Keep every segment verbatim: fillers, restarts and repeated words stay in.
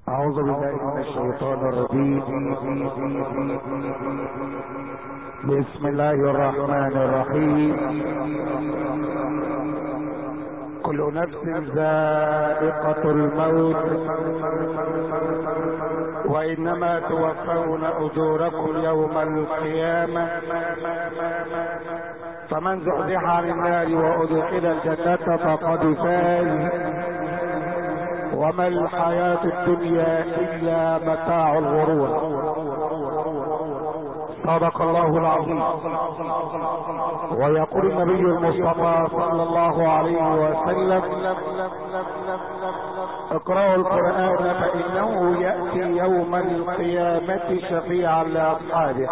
أعوذ بالله من الشيطان الرجيم. بسم الله الرحمن الرحيم. كل نفس ذائقة الموت وإنما توفون أجوركم يوم القيامة، فمن زحزح عن النار وأدخل الجنة فقد فاز، وما الحياة الدنيا إلا متاع الغرور. صدق الله العظيم. ويقول النبي المصطفى صلى الله عليه وسلم: اقرأوا القرآن فإنه يأتي يوم القيامة شفيعا لأصحابه.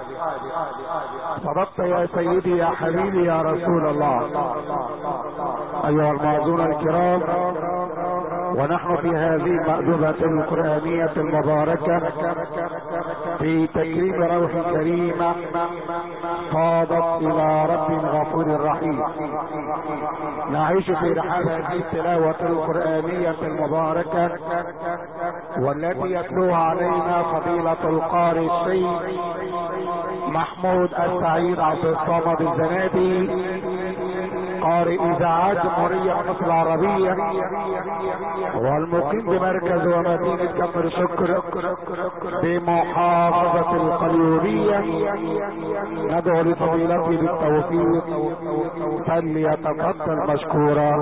صدقت يا سيدي يا حبيبي يا رسول الله. أيها المعزون الكرام، ونحن في هذه المأدبة القرآنية المباركة في تكريم روح كريمة فاضت إلى رب غفور رحيم، نعيش في رحاب هذه التلاوة القرآنية المباركة، والتي يتلوها علينا فضيلة القارئ الشيخ محمود السعيد عبد الصمد الزنادي، قارئ إذاعات جمهورية مصر العربية، والمقيم بمركز ومدينة كفر شكر بمحافظة القليوبية. ندعو لفضيلته بالتوفيق، فليتفضل مشكورا.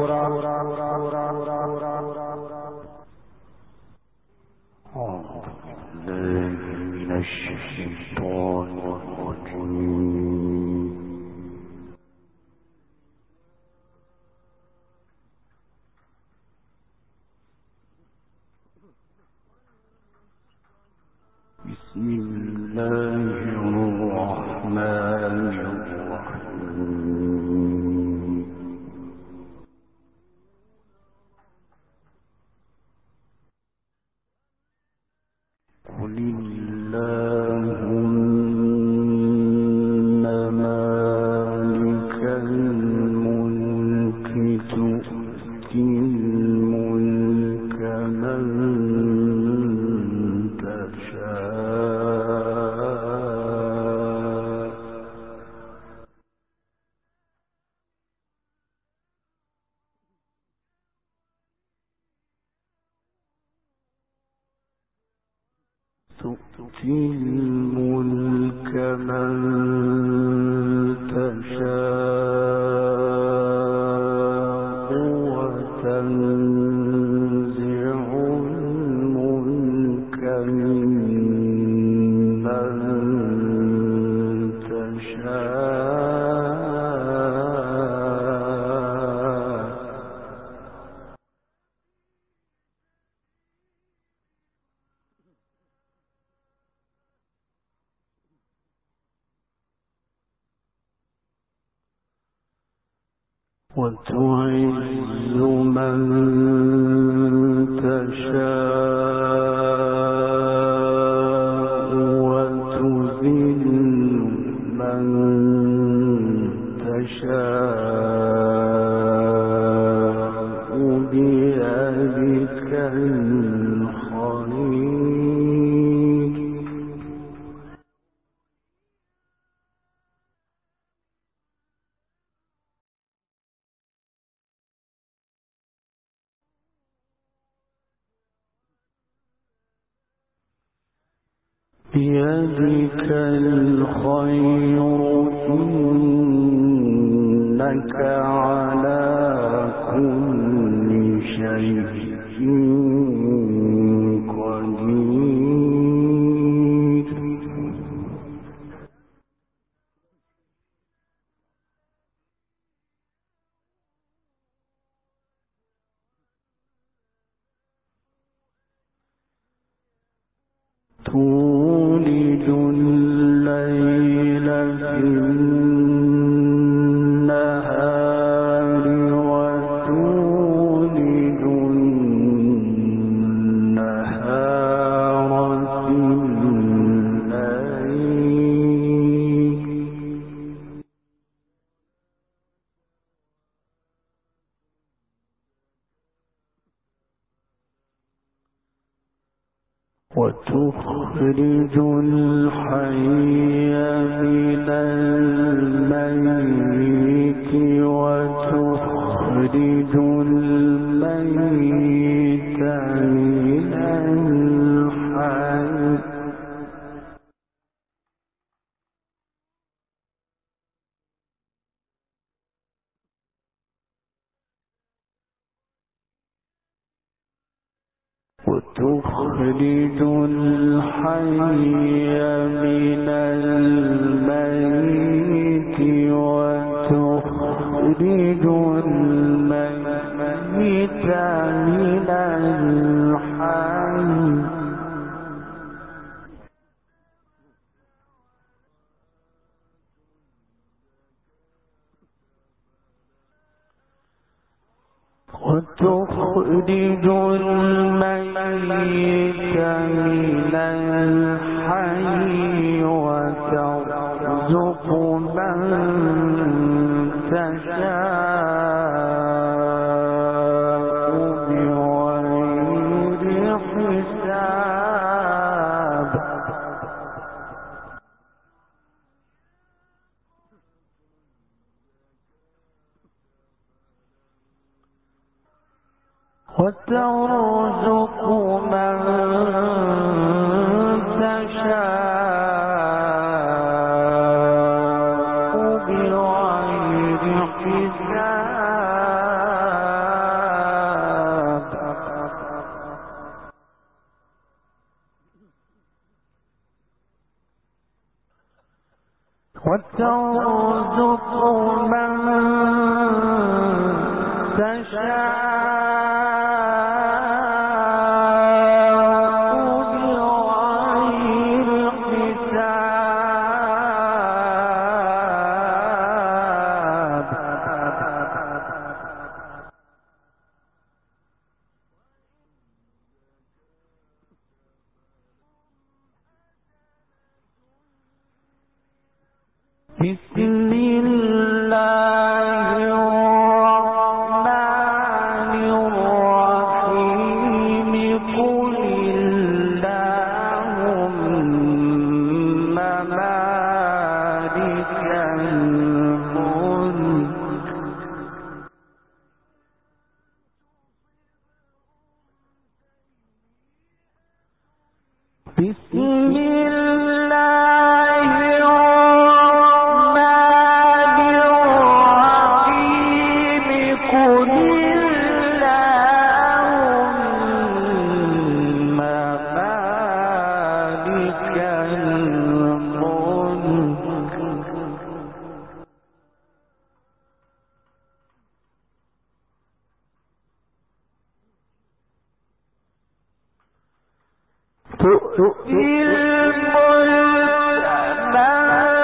أعوذ بالله من الشيطان الرجيم. بسم الله الرحمن الرحيم. قل اللهم مالك الملك تؤتي الملك من تؤتي الملك من تشاء وتنزع الملك ممن تشاء وتعز من تشاء وتذل من تشاء بيدك الخير. بيدك الخير إنك على كل شيء قدير. تولد الليل في النهار وتولد النهار في الليل. وتخرج الحي من الميت وتخرج الميت من الحي وتخرج الحي من الميت وتخرج الميت من الحي وتخرج الميت من الحي وترزق من تشاء بغير حساب وترزق من تشاء بغير حساب وترزق من تشاء بسم الله الرحمن الرحيم قل اللهم مالك الملك بسم الله الرحمن الرحيم قل اللهم مالك الملك تؤتي الملك من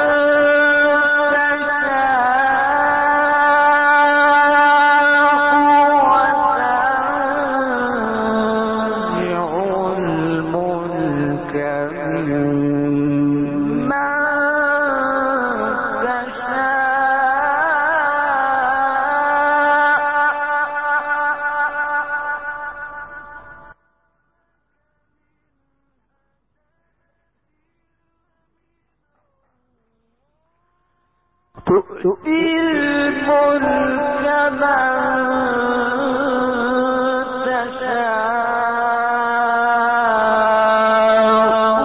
تؤتي الملك من تشاء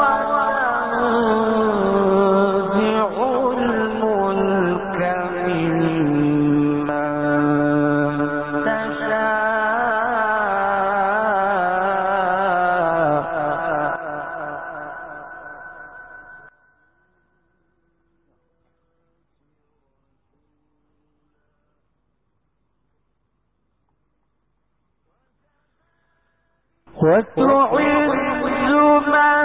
وتنزع الملك ممن تشاء وتعز من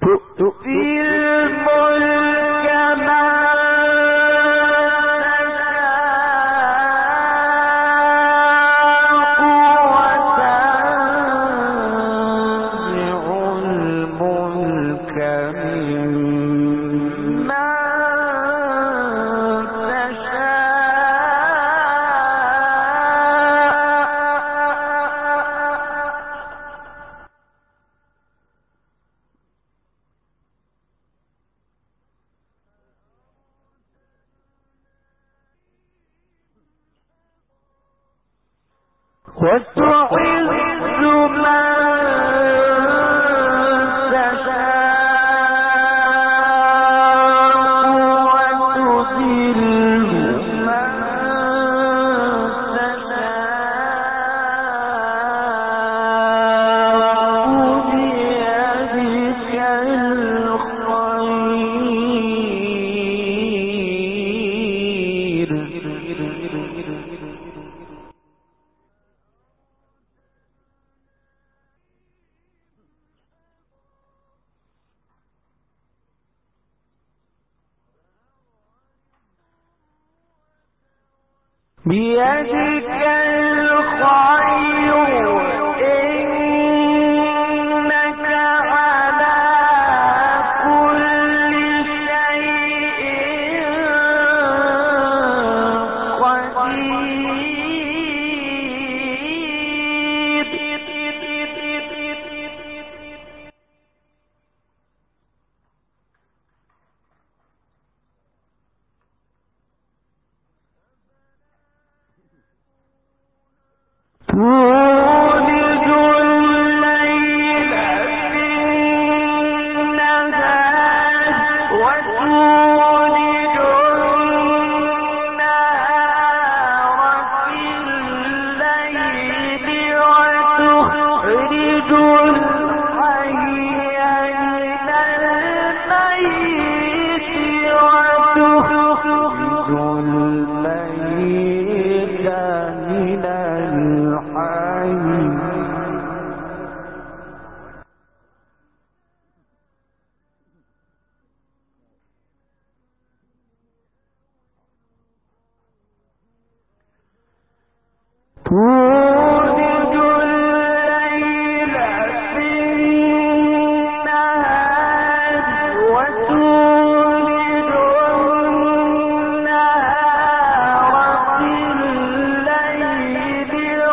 بيدك الخير إنك على كل شيء قدير. تولج الليل في النهار وتولج النهار في الليل وتخرج الحي من الميت وتخرج الميت من الحي. تولج الليل في النهار وتولج النهار في الليل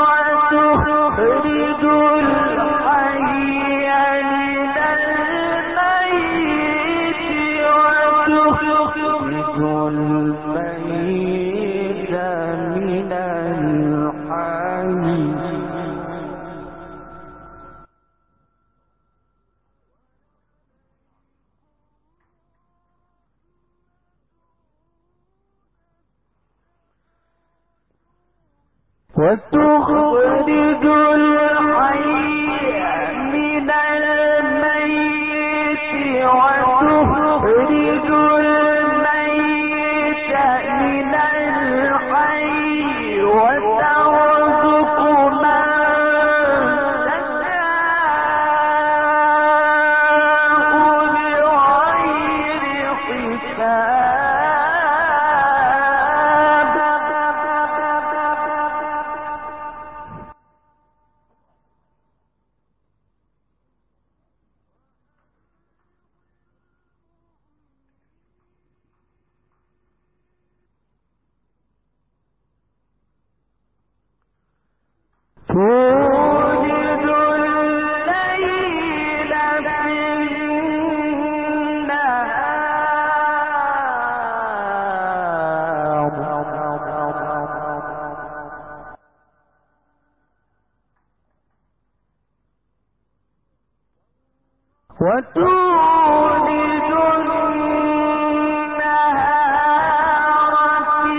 وتخرج الحي من الميت وتخرج الميت من الحي. وتخرج الحي من الميت وتخرج الميت من الحي وترزق من تشاء بغير حساب. تولج الليل في النهار وتولج النهار في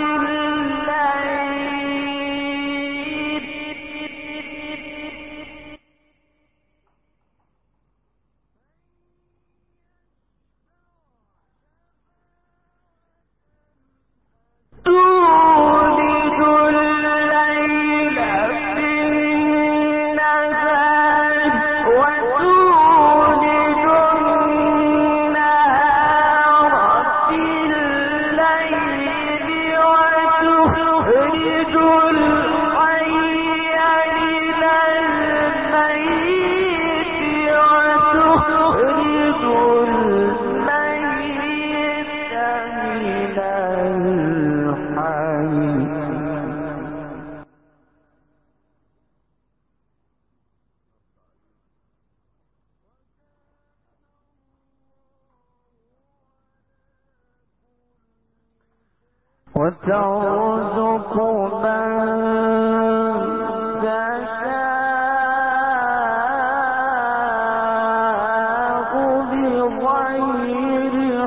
الليل تولج الليل في النهار وتولج وترزق من تشاء بغير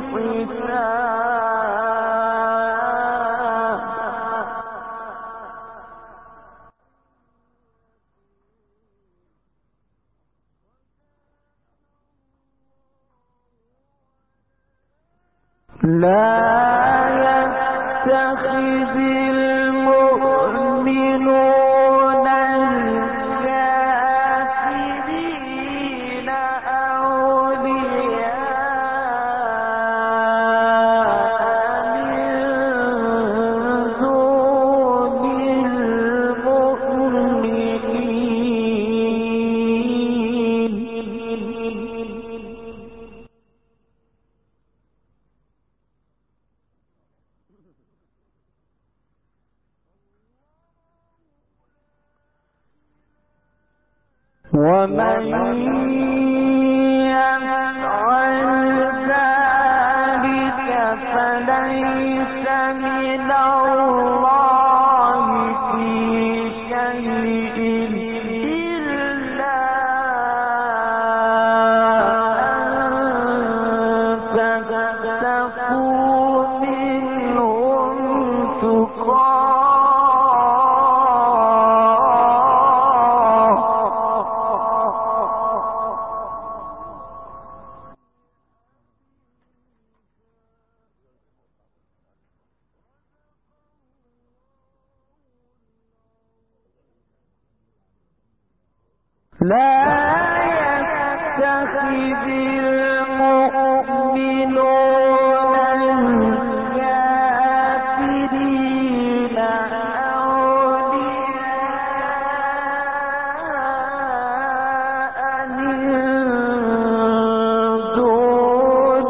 حساب لا يتخذ المؤمنون الكافرين أولياء من دون المؤمنين ومن يفعل ذلك فليس من الله في شيء إلا أن تتقوا منهم تقاه لا يتخذ المؤمنون الكافرين أولياء من دون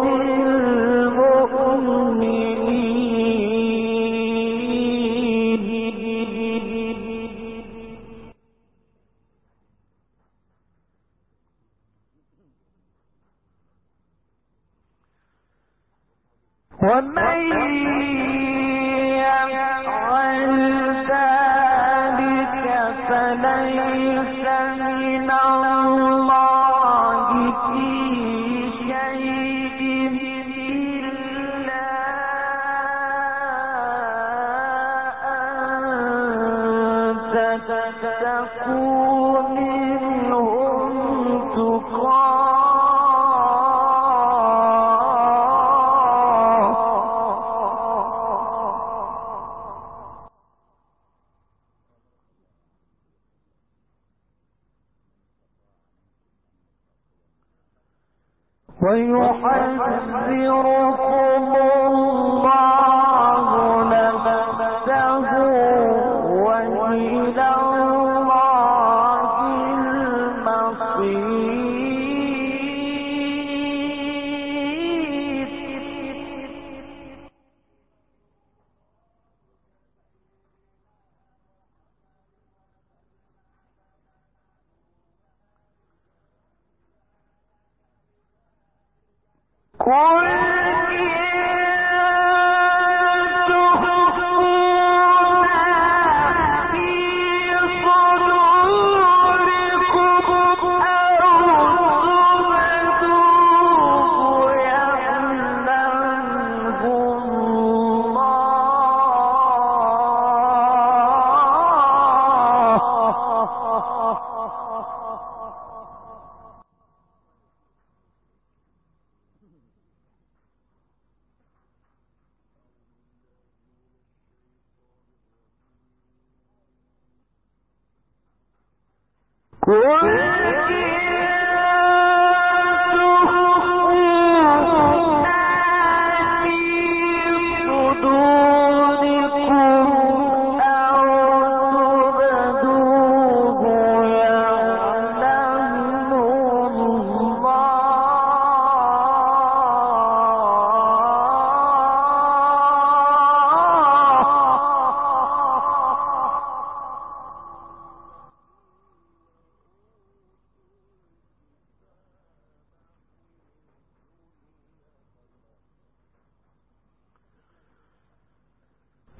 المؤمنين ومن يفعل ذلك فليس من الله في شيء إلا أن تتقوا منهم تقاه ويحذركم الله نفسه وإلى الله المصير قل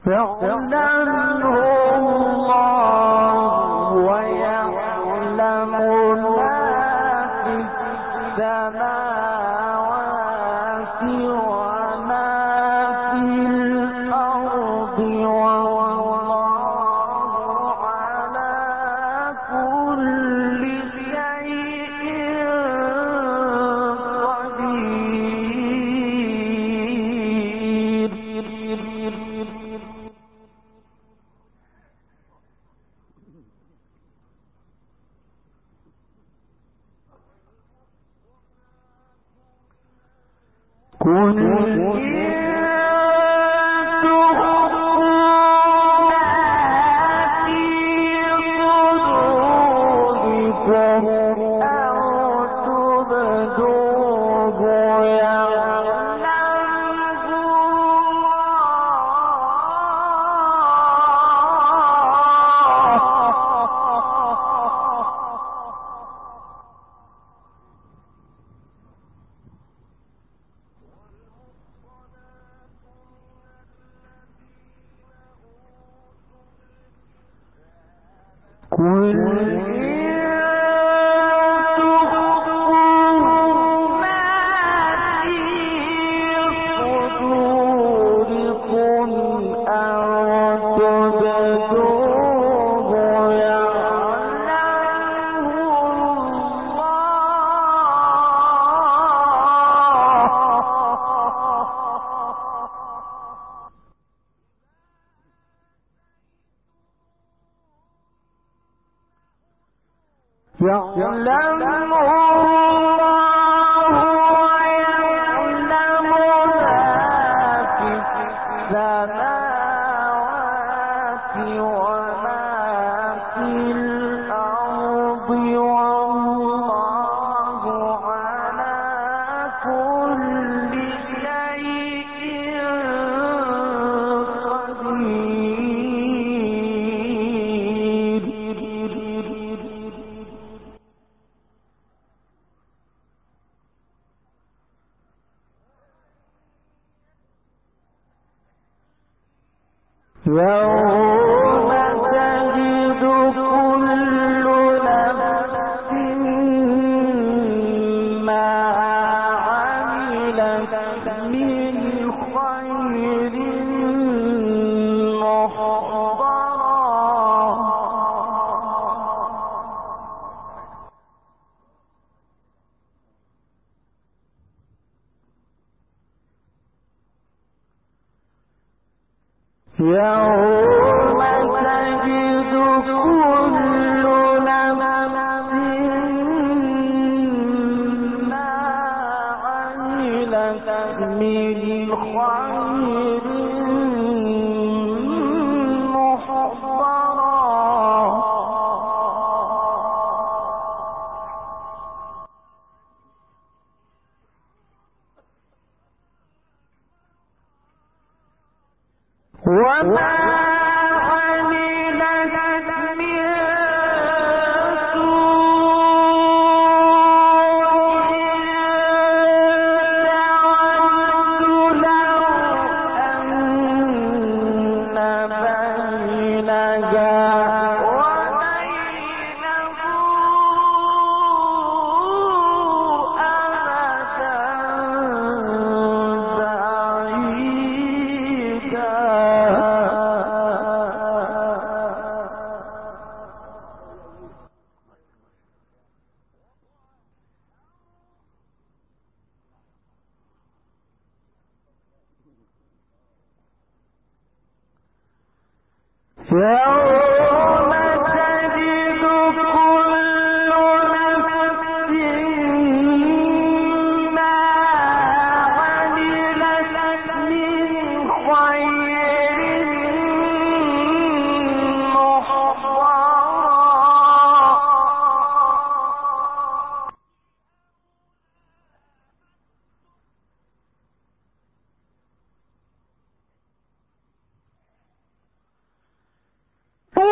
Oh!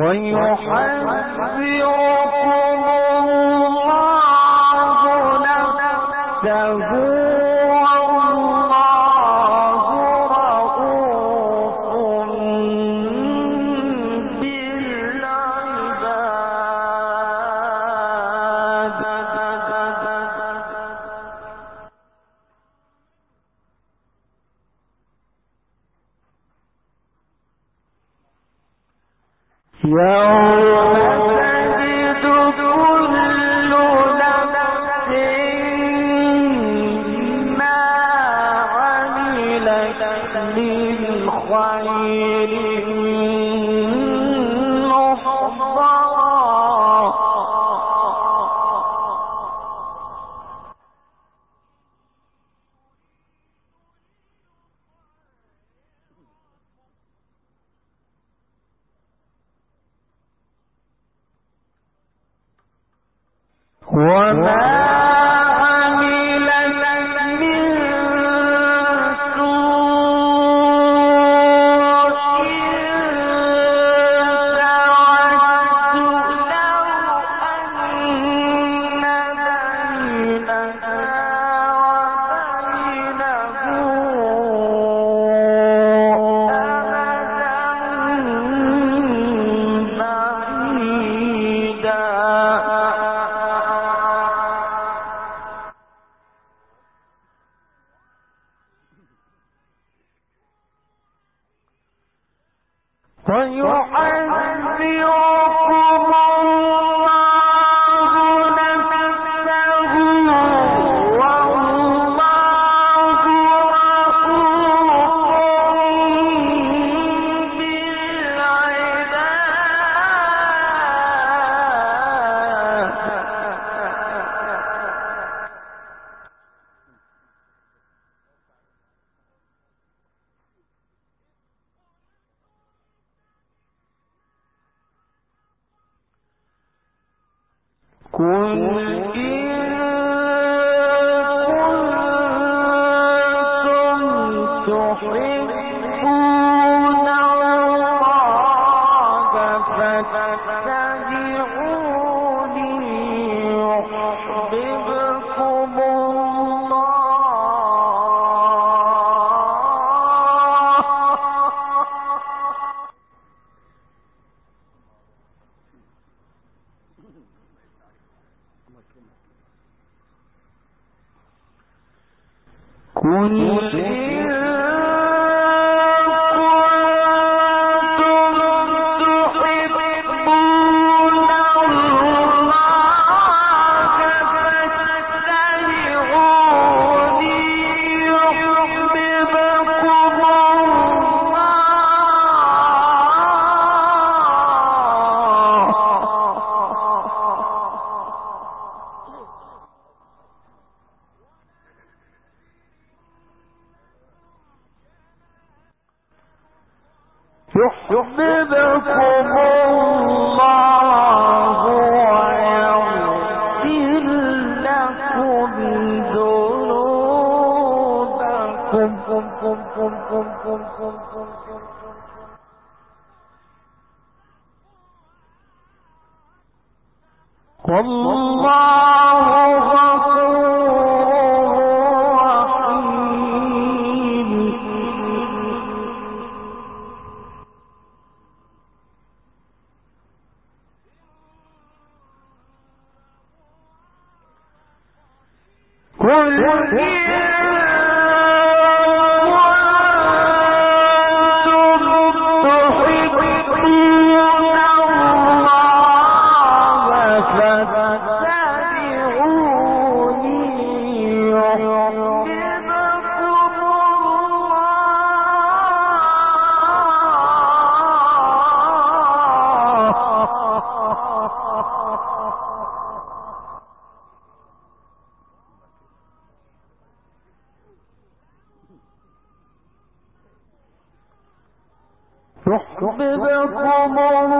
يحببكم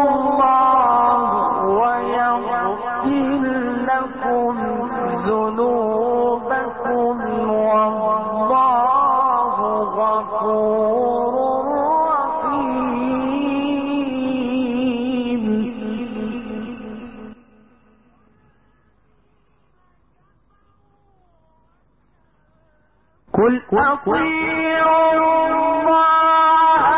الله ويغفر لكم ذنوبكم والله غفور رحيم. قل أطيعوا الله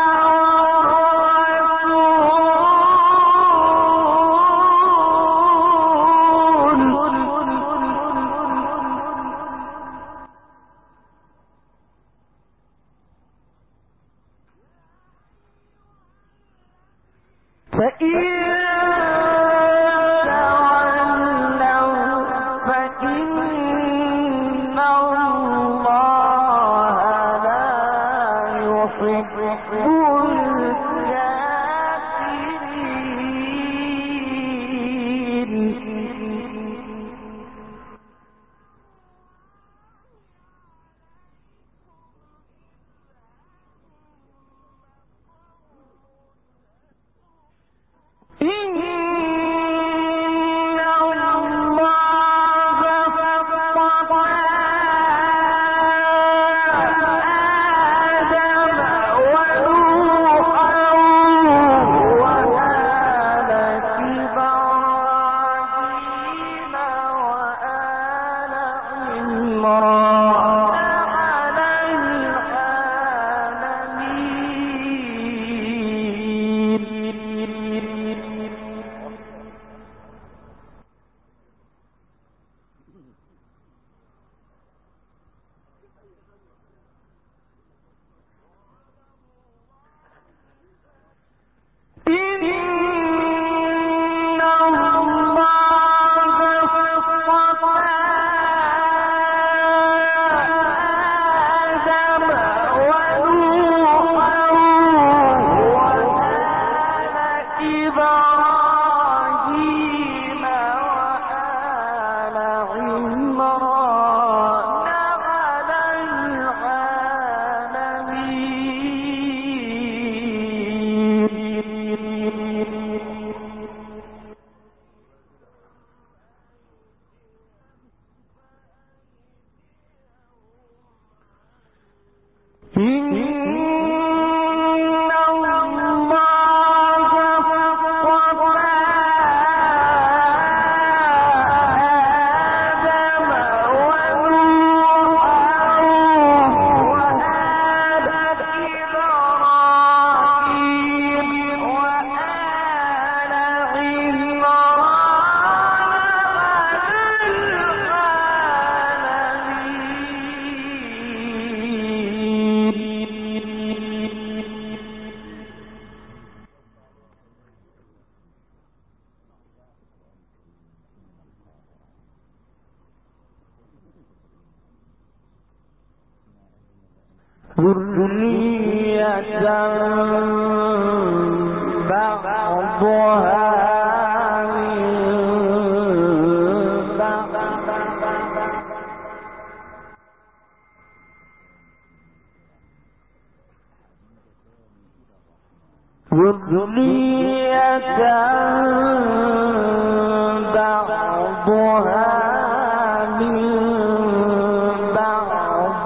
والرسول فإن ذرية بعضها من بعض ذرية بعضها من بعض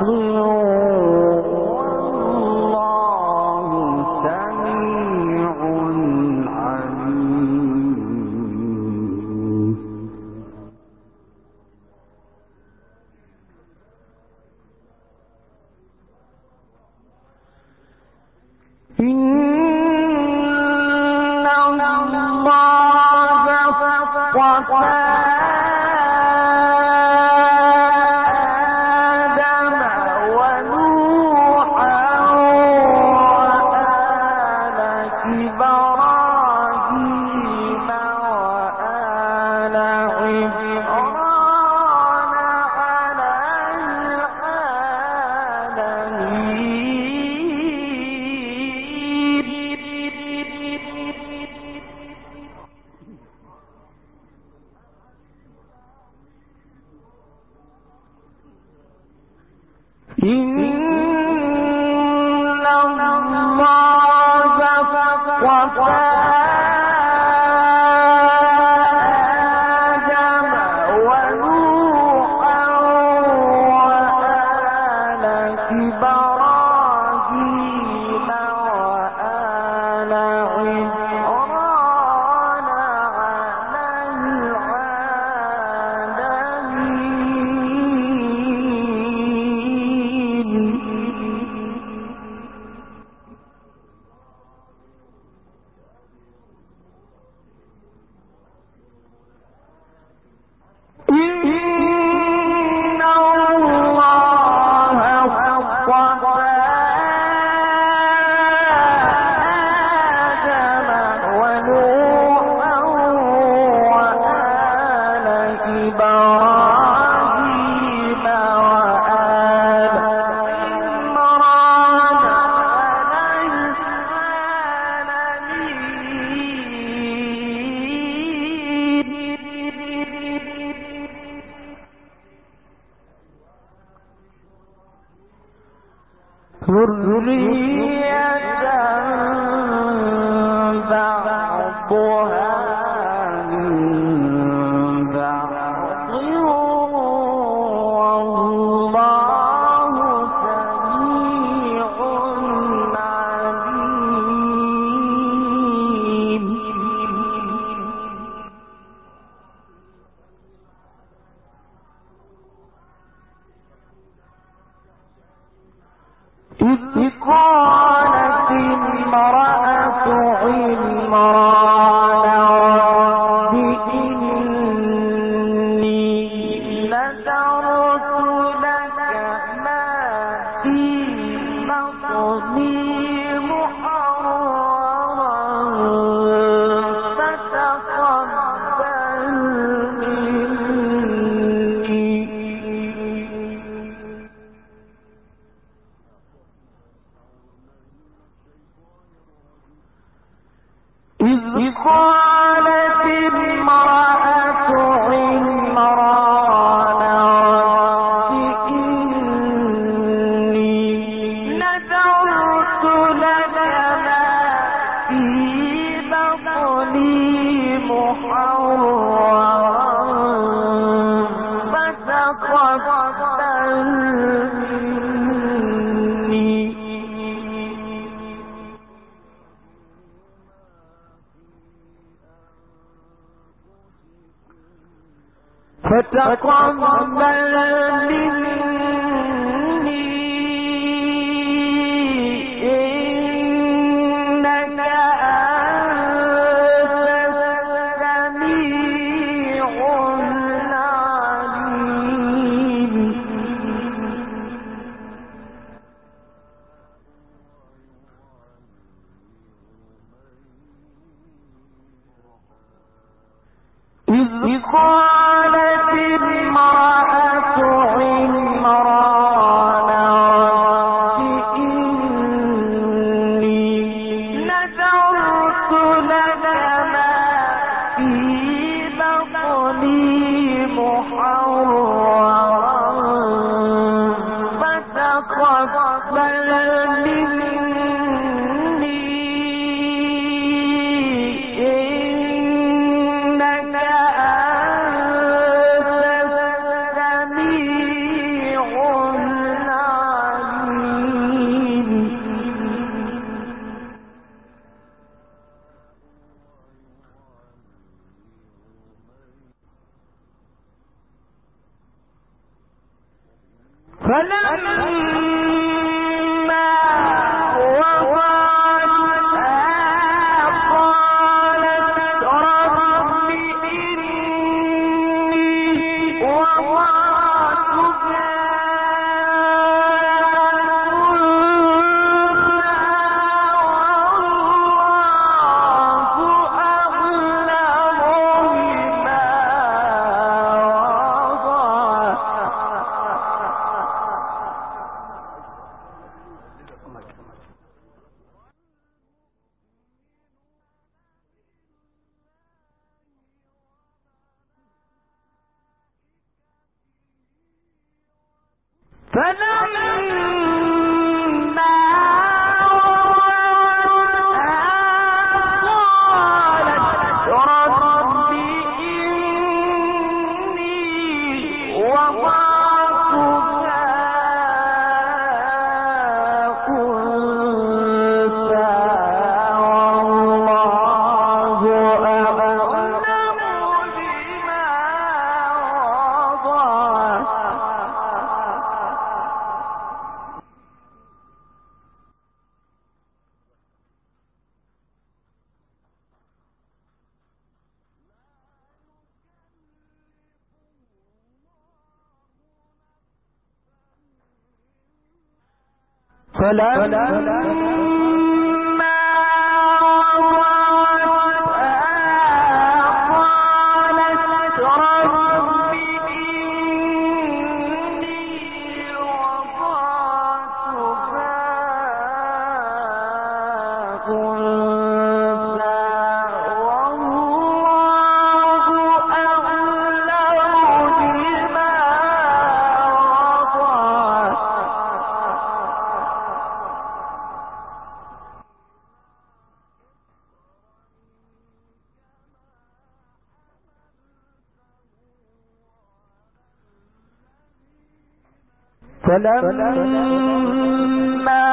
فلما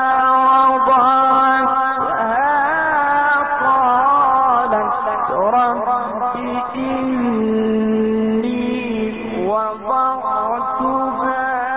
وضعتها قالت رب إني وضعتها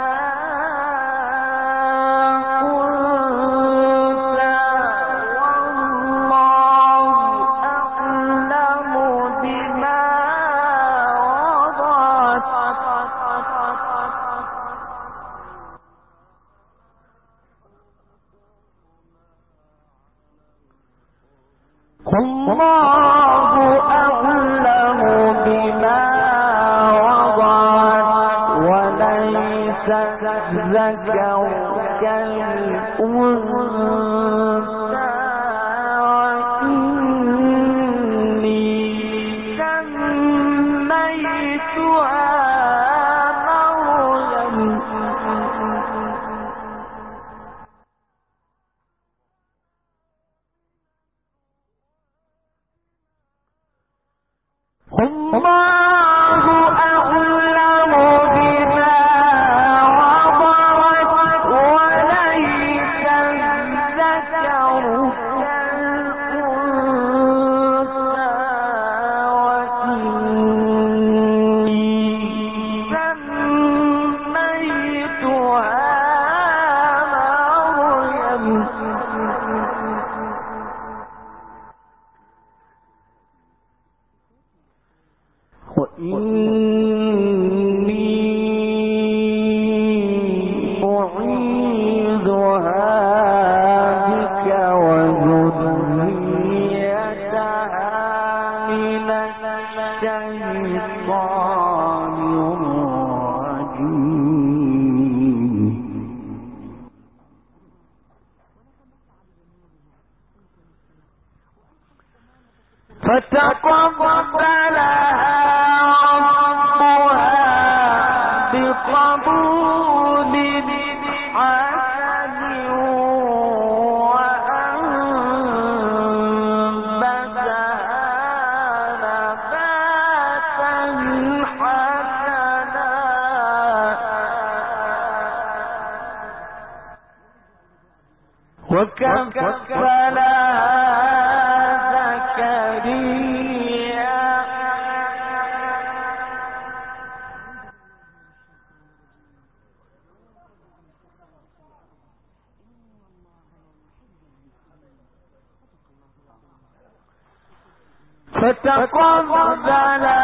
فتقبلها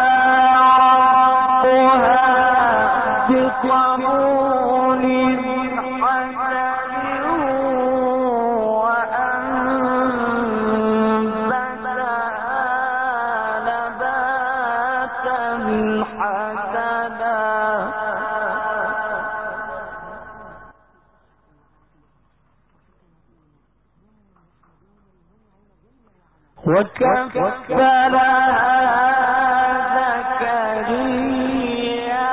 ربها بقبول حسن وأنبتها نباتا حسنا وكفلها زكريا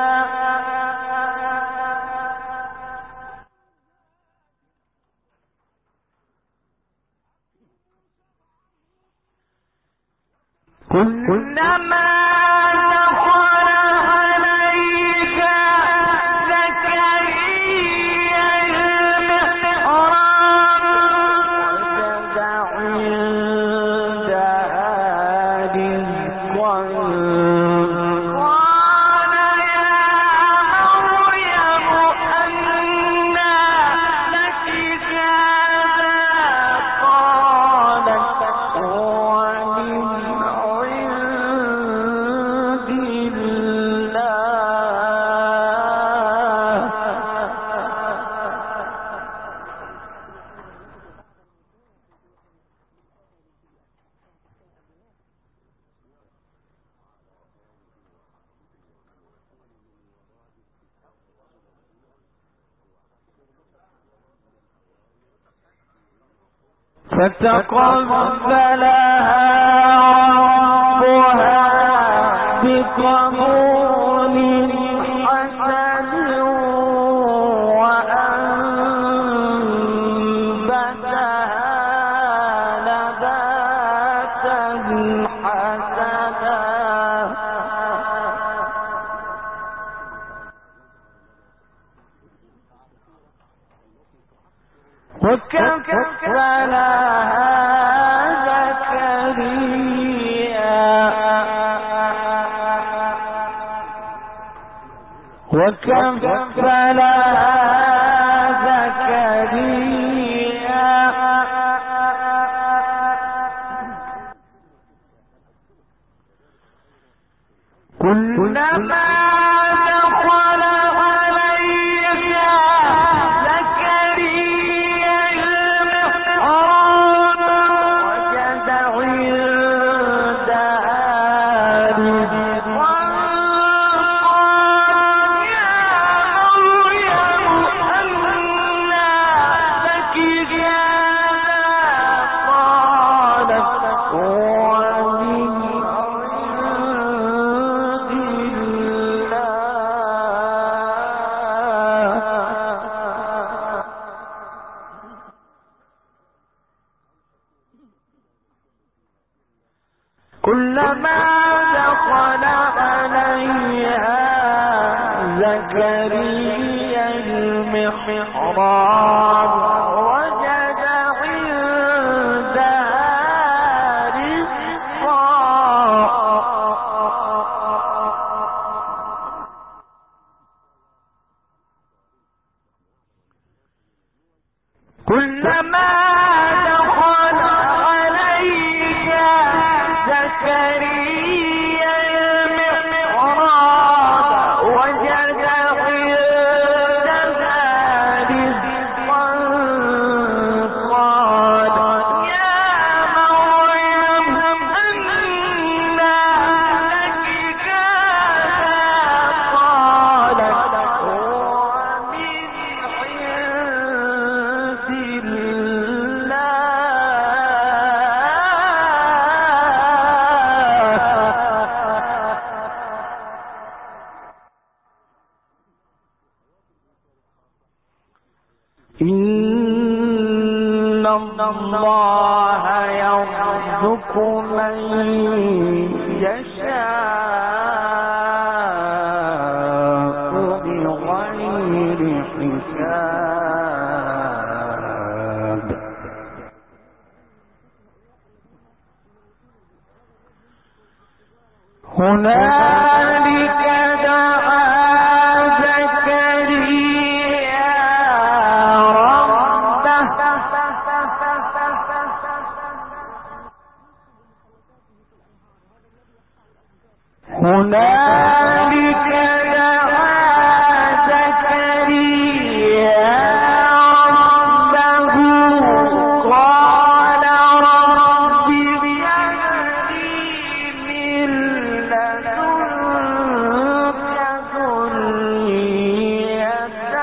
كلما دخل عليها زكريا المحراب وجد عندها رزقا قال يا مريم أنى لك هذا قالت هو من عند فتقبلها ربها بقبول حسن وأنبتها نباتا حسنا وكفلها زكريا وكفلها زكريا كلما كلما دخل عليها زكريا المحراب وجد عندها رزقا كلما إن الله يرزق من يشاء بغير حساب هنالك هنالك دعا زكريا ربه قال رب هب لي من لدنك ذرية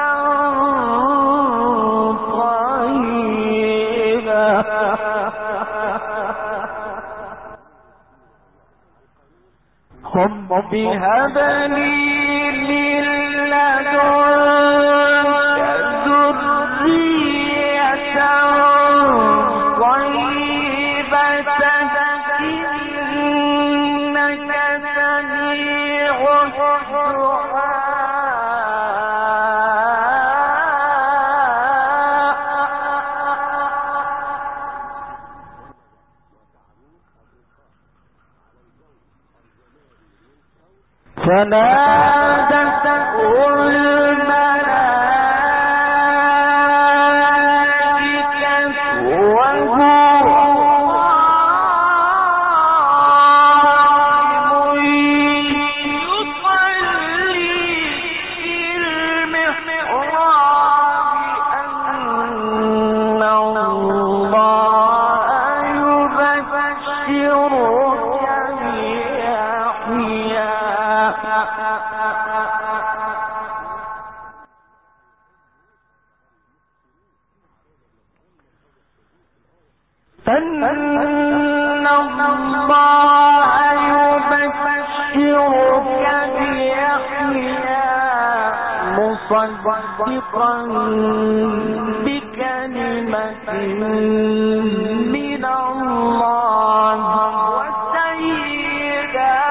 طيبة رب هب لي من لدنك ذرية طيبة إنك سميع فنادته الملائكة وهو قائم يصلي في المحراب أن الله يبشرك بيحيى أن الله يبشرك بيحيى مصدقا بكلمة من الله وسيدا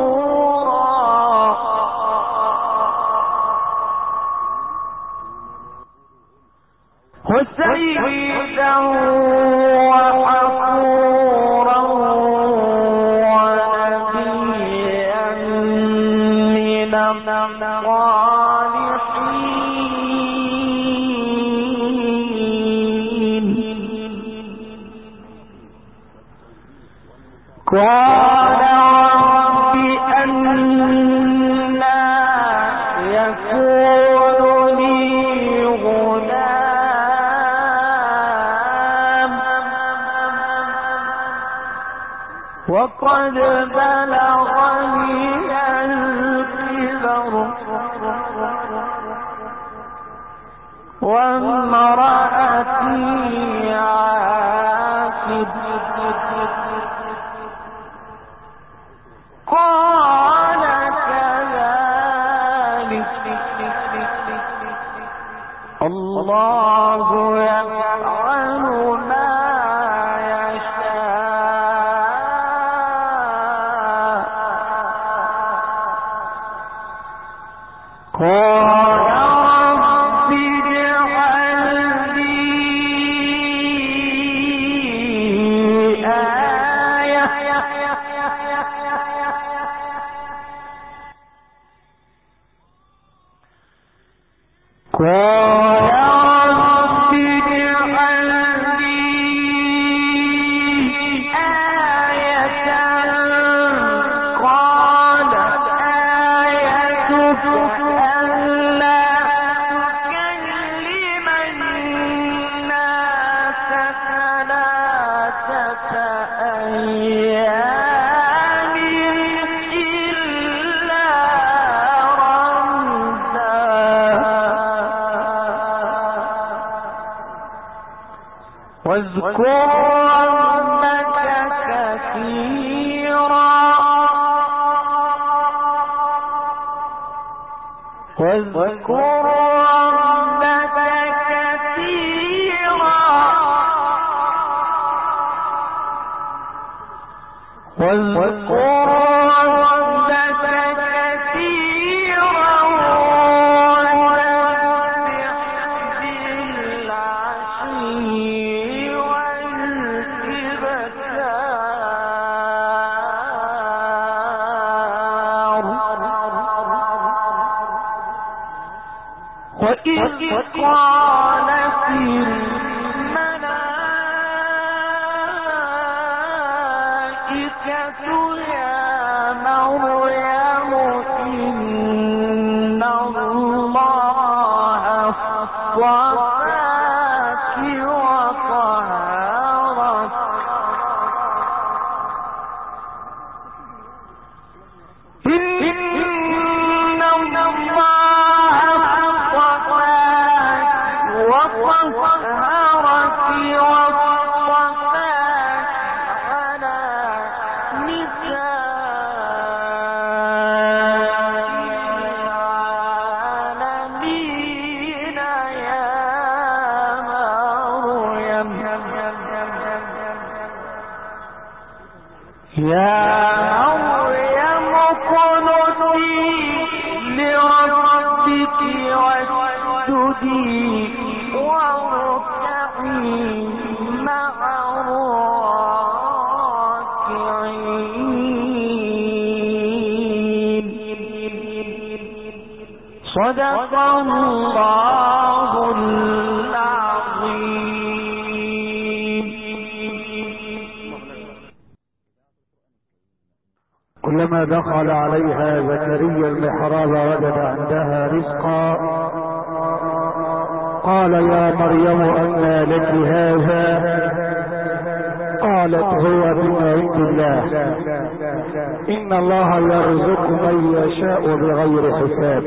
وحصورا من الصالحين قال رب أنى يكون لي غلام وقد بلغني الكبر وامرأتي عاقر قال كذلك الله يفعل ما يشاء قال رب اجعل لي آية قال رب اجعل لي آية قال آيتك ألا تكلم الناس ثلاثة أيام إلا رمزا واذكر ربك كثيرا واذكر ربك كثيرا واذكر ربك كثيرا وسبح بالعشي والإبكار وإذ قالت الملائكة يا مريم إن الله اصطفاك وطهرك إن الله اصطفاك وطهرك واصطفاك على نساء العالمين يا مريم يا مريم اقنتي لربك واسجدي واركعي مع الراكعين صدق الله العظيم. كلما دخل عليها زكريا المحراب وجد عندها رزقا قال يا مريم أنى لك هذا قالت هو من عند الله إن الله يرزق من يشاء بغير حساب.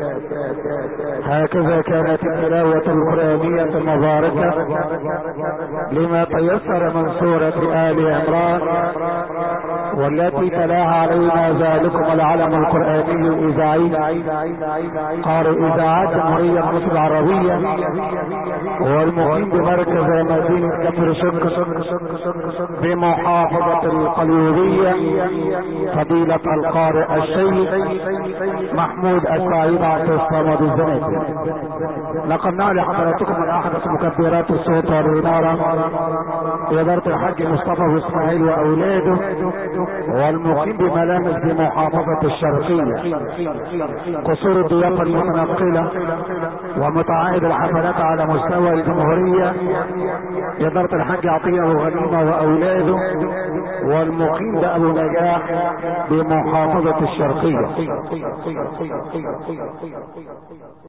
هكذا كانت التلاوة القرآنية المباركة لما تيسر من سورة آل عمران والتي تلاها علينا ذلكم العلم القرآني الإذاعي قارئ إذاعات جمهورية مصر العربية والمقيم بمركز مدينة كفر شكر بمحافظة القليوبية فضيلة القارئ الشيخ محمود السعيد عبد الصمد الزناتي. نقلنا لحضراتكم من احدث مكبرات الصوت والإنارة إدارة الحاج مصطفى واسماعيل واولاده، والمقيم بملامس بمحافظة الشرقية، قصور الضيافة المتنقلة ومتعاهد الحفلات على مستوى الجمهورية، إدارة الحاج عطية وغنيمة واولاده، والمقيم بأبو نجاح بمحافظة الشرقية.